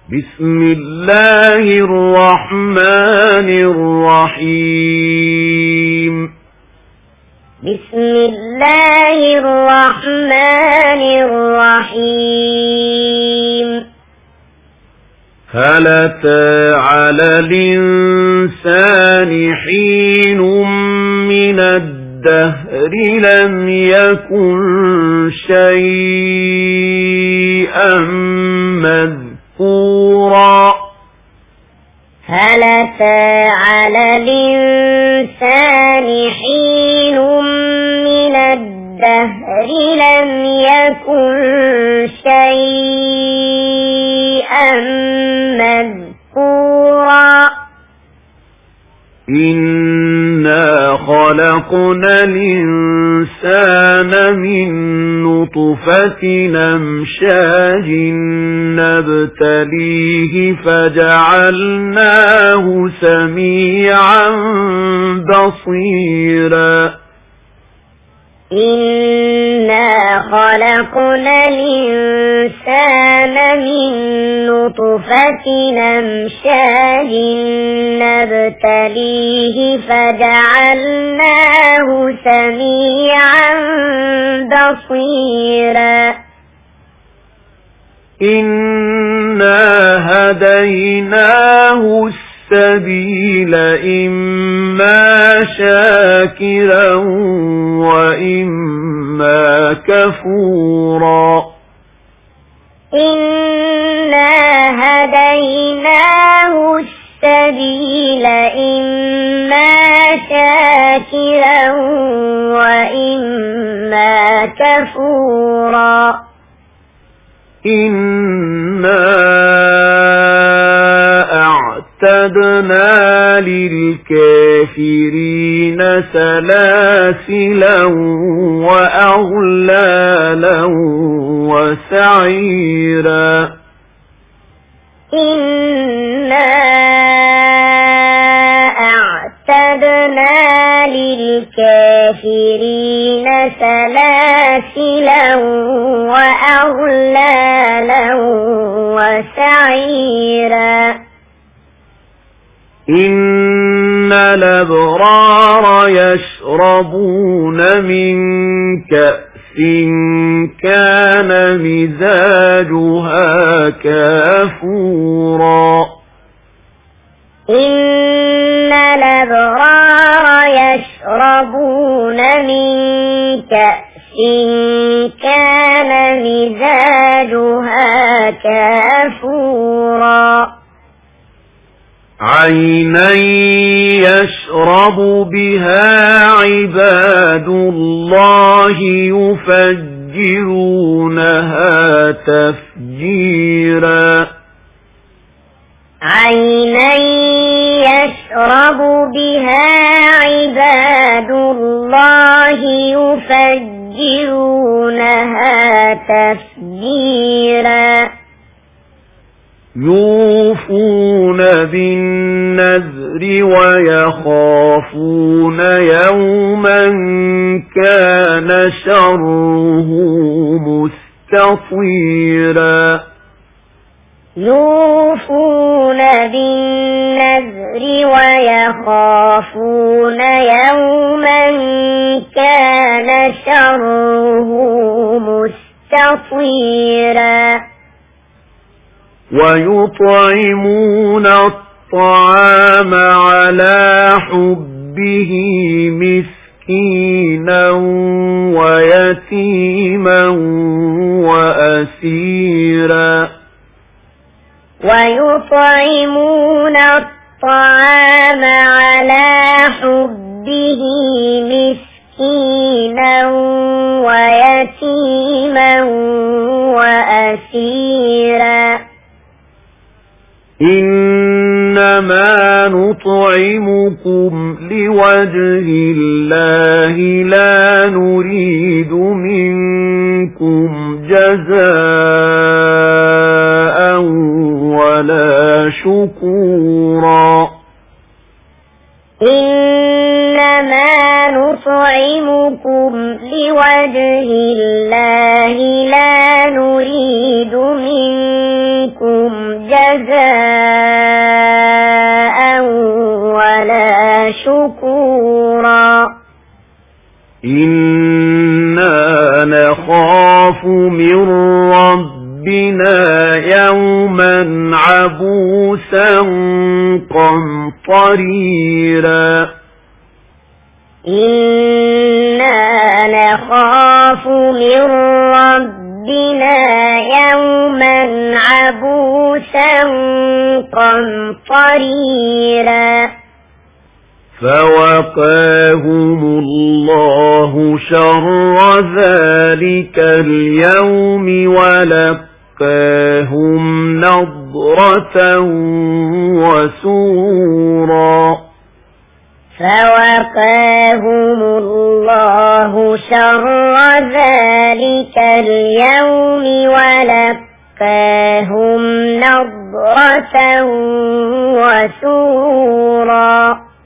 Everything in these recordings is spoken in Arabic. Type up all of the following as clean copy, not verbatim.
بسم الله الرحمن الرحيم بسم الله الرحمن الرحيم هل أتى على الإنسان حين من الدهر لم يكن شيئا مذكورا هل أتى على الإنسان حين من الدهر لم يكن شيئا مذكورا إنا خلقنا الإنسان من نطفة أمشاج نبتليه فجعلناه سميعا بصيرا إنا خلقنا الإنسان من نطفة أمشاج نبتليه فجعلناه سميعا بصيرا إنا هديناه السبيل إما شاكرا وإما كفورا إنا هديناه السبيل إما شاكرا وإما كفورا إنا أعتدنا للكافرين سلاسلا وأغلالا وسعيرا إنا أعتدنا للكافرين سلاسلا وأغلالا وسعيرا إن الأبرار يشربون من كأس كان مزاجها كافورا إن الأبرار يشربون من كأس كان مزاجها كافورا عينا يشرب بها عباد الله يفجرونها تفجيرا عينا يشرب بها عباد الله يفجرونها تفجيرا يوفون بالنذر ويخافون يوما كان شره مستطيرا يوفون بالنذر ويخافون يوما كان شره مستطيرا ويطعمون الطعام على حبه مسكينا ويتيما وأسيرا ويطعمون الطعام على حبه مسكينا ويتيما وأسيرا إنما نطعمكم لوجه الله لا نريد منكم جزاء ولا شكورا إنما نطعمكم نطعمكم لوجه الله لا نريد منكم جزاء ولا شكورا إنا نخاف من ربنا يوما عبوسا قمطريرا إنا نخاف من ربنا يوما عبوسا قمطريرا فوقاهم الله شر ذلك اليوم ولقاهم نضرة وسرورا فوقاهم الله شر ذلك اليوم ولقاهم نضرة وسرورا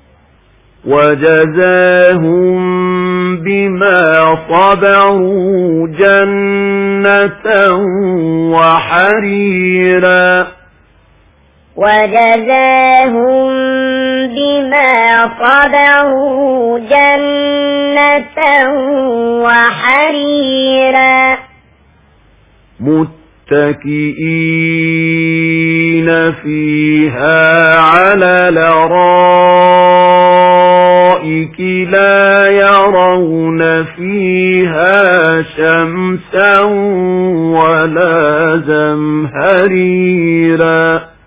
وجزاهم بما صبروا جنة وحريرا وجزاهم بما صبروا جنة وحريرا متكئين فيها على الأرائك لا يرون فيها شمسا ولا زمهريرا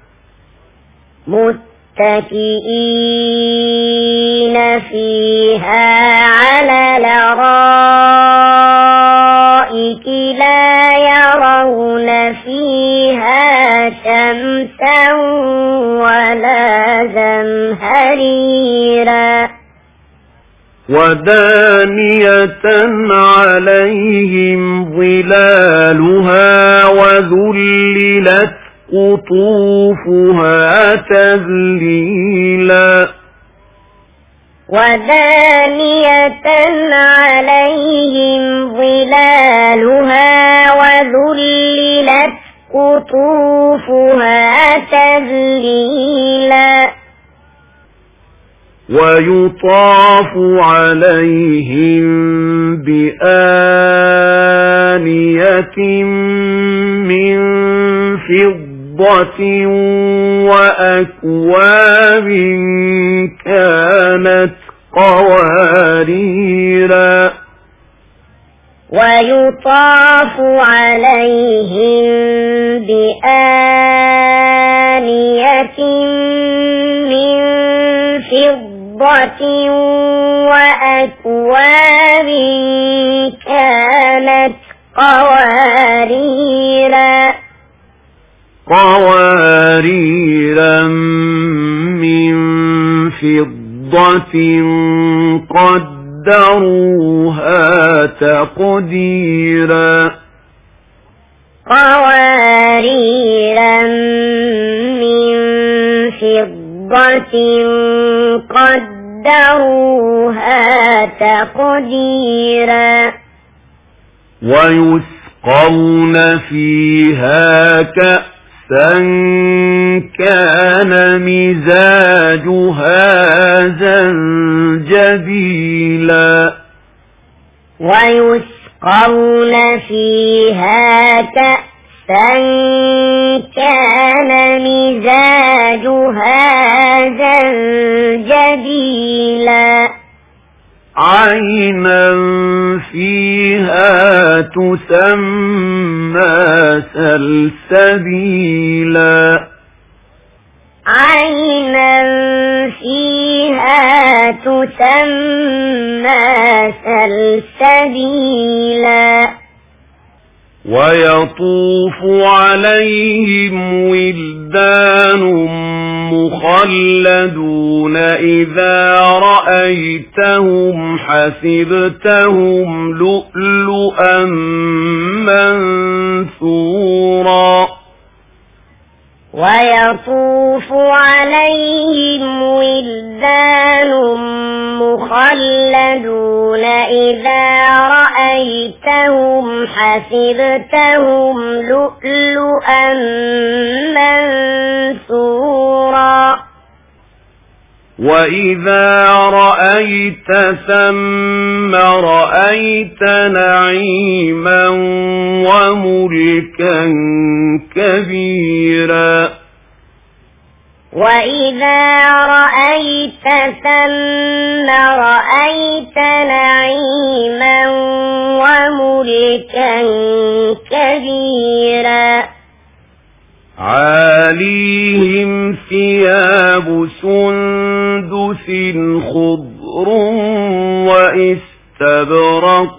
متكئين فيها على الأرائك لا يرون فيها شمسا ولا زمهريرا ودانية عليهم ظلالها وذللت قطوفها تذليلا ودانية عليهم ظلالها وذللت قطوفها تذليلا ويطاف عليهم بآنية من فضة وأكواب كانت قواريرا ويطاف عليهم بآنية من فضة وأكواب كانت قواريرا من فضة قدروها تقديرا قواريرا من فضة قدروها تقديرا ويسقون فيها كأسا كان مزاجها زنجبيلا ويسقون فيها كأسا كان مزاجها زنجبيلا عينا فيها تسمى سلسبيلا عينا فيها تسمى سلسبيلا ويطوف عليهم ولدان مخلدون إذا رأيتهم حسبتهم لؤلؤا منثورا ويطوف عليهم ولدان مخلدون إذا رأيتهم حسبتهم لؤلؤا منثورا وإذا رأيت ثم رأيت نعيما وملكا كبيرا وإذا رأيت ثم رأيت نعيما وملكا كبيرا عاليهم ثياب سندس خضر واستبرق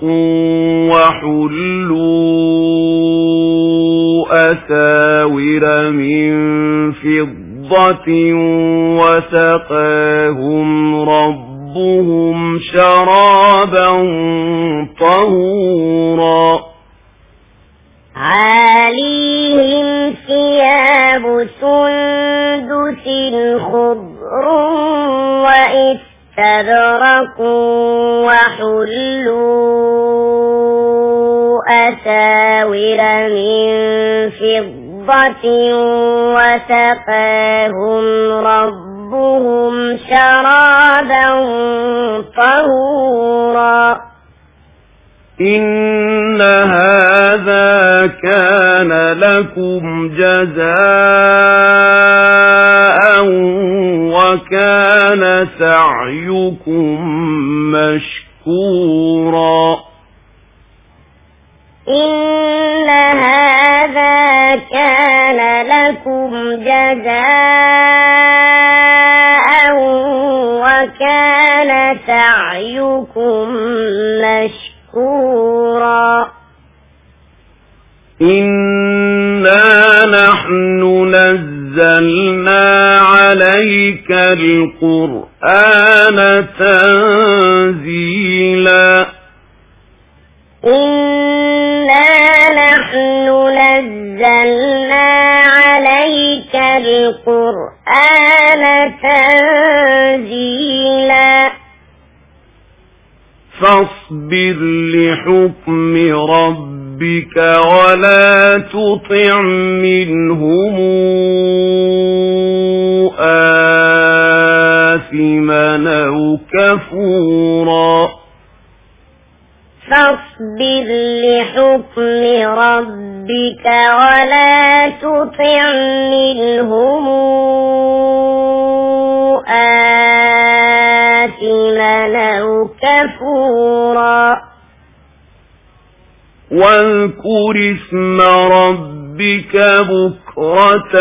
وحلوا أساور من فضة وسقاهم ربهم شرابا طهورا عاليهم ثياب سندس خضر واستبرق وحلوا أساور من فضة وسقاهم ربهم شرابا طهورا إن هذا كان لكم جزاء وكان سعيكم مشكورا إن هذا كان لكم جزاء وكان سعيكم مشكورا إنا نحن نزلنا عليك القرآن تنزيلا إنا نحن نزلنا عليك القرآن تنزيلا فاصبر لحكم ربك ولا تطع منهم آثما أو كفورا فاصبر لحكم ربك ولا تطع منهم آثما أو كفورا واذكر اسم ربك بكرة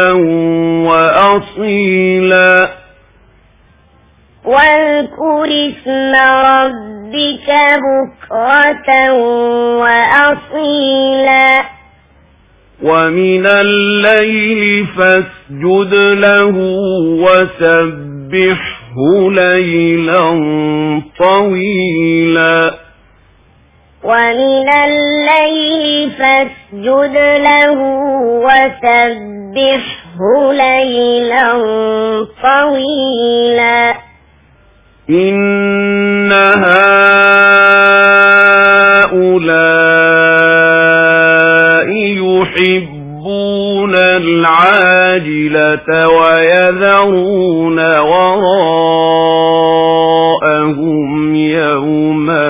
وأصيلا واذكر اسم ربك بكرة وأصيلا ومن الليل فاسجد له وسبحه ليلا طويلا ومن الليل فاسجد له وسبحه ليلا طويلا إن هؤلاء يحبون العاجلة ويذرون وراءهم يوما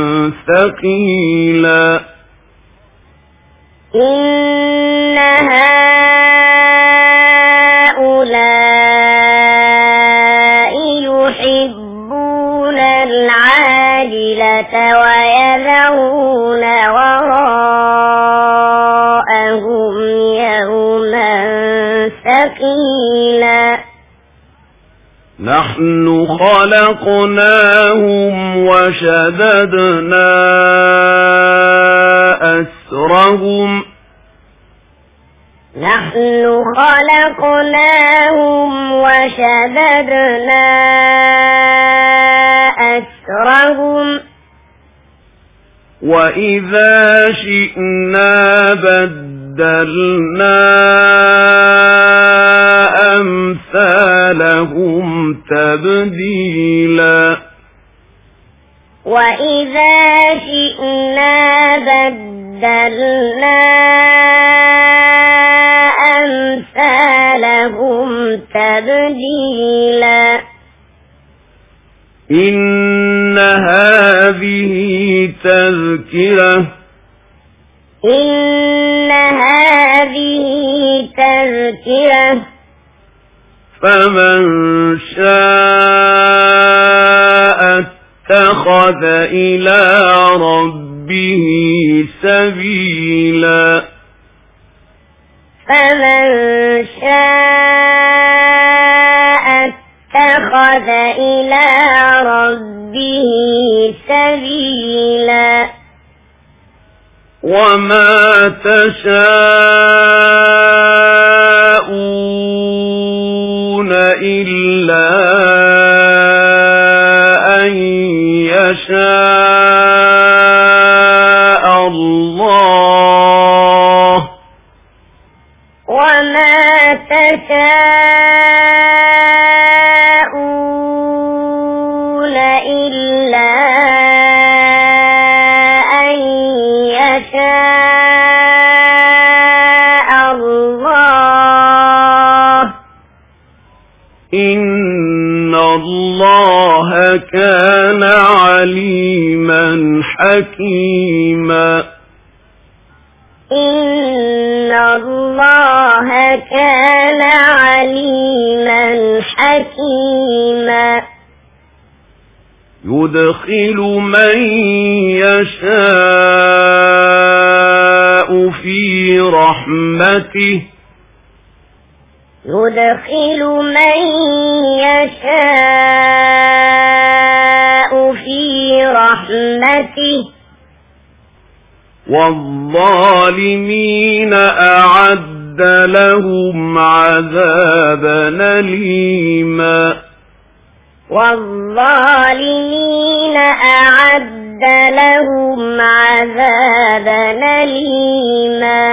ثقيلا إن هؤلاء يحبون العاجلة ويذرون وراءهم يوما ثقيلا نحن خلقناهم وشددنا أسرهم نحن خلقناهم وشددنا أسرهم وإذا شئنا بدلنا لهم تبديلا وإذا شئنا بدلنا أمثالهم تبديلا إن هذه تذكرة فمن شاء اتخذ إلى ربه سبيلا فمن شاء اتخذ إلى ربه سبيلا وما تشاءون إلا أن يشاء الله وما تشاءون إلا أن يشاء الله إن الله كان عليما حكيما إن الله كان عليما حكيما يدخل من يشاء في رحمته يدخل من يشاء في رحمته والظالمين أعد لهم عذابا أليما والظالمين أعد لهم عذابا أليما.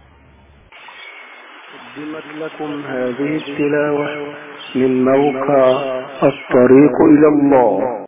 قدمت لكم هذه التلاوة من موقع الطريق إلى الله.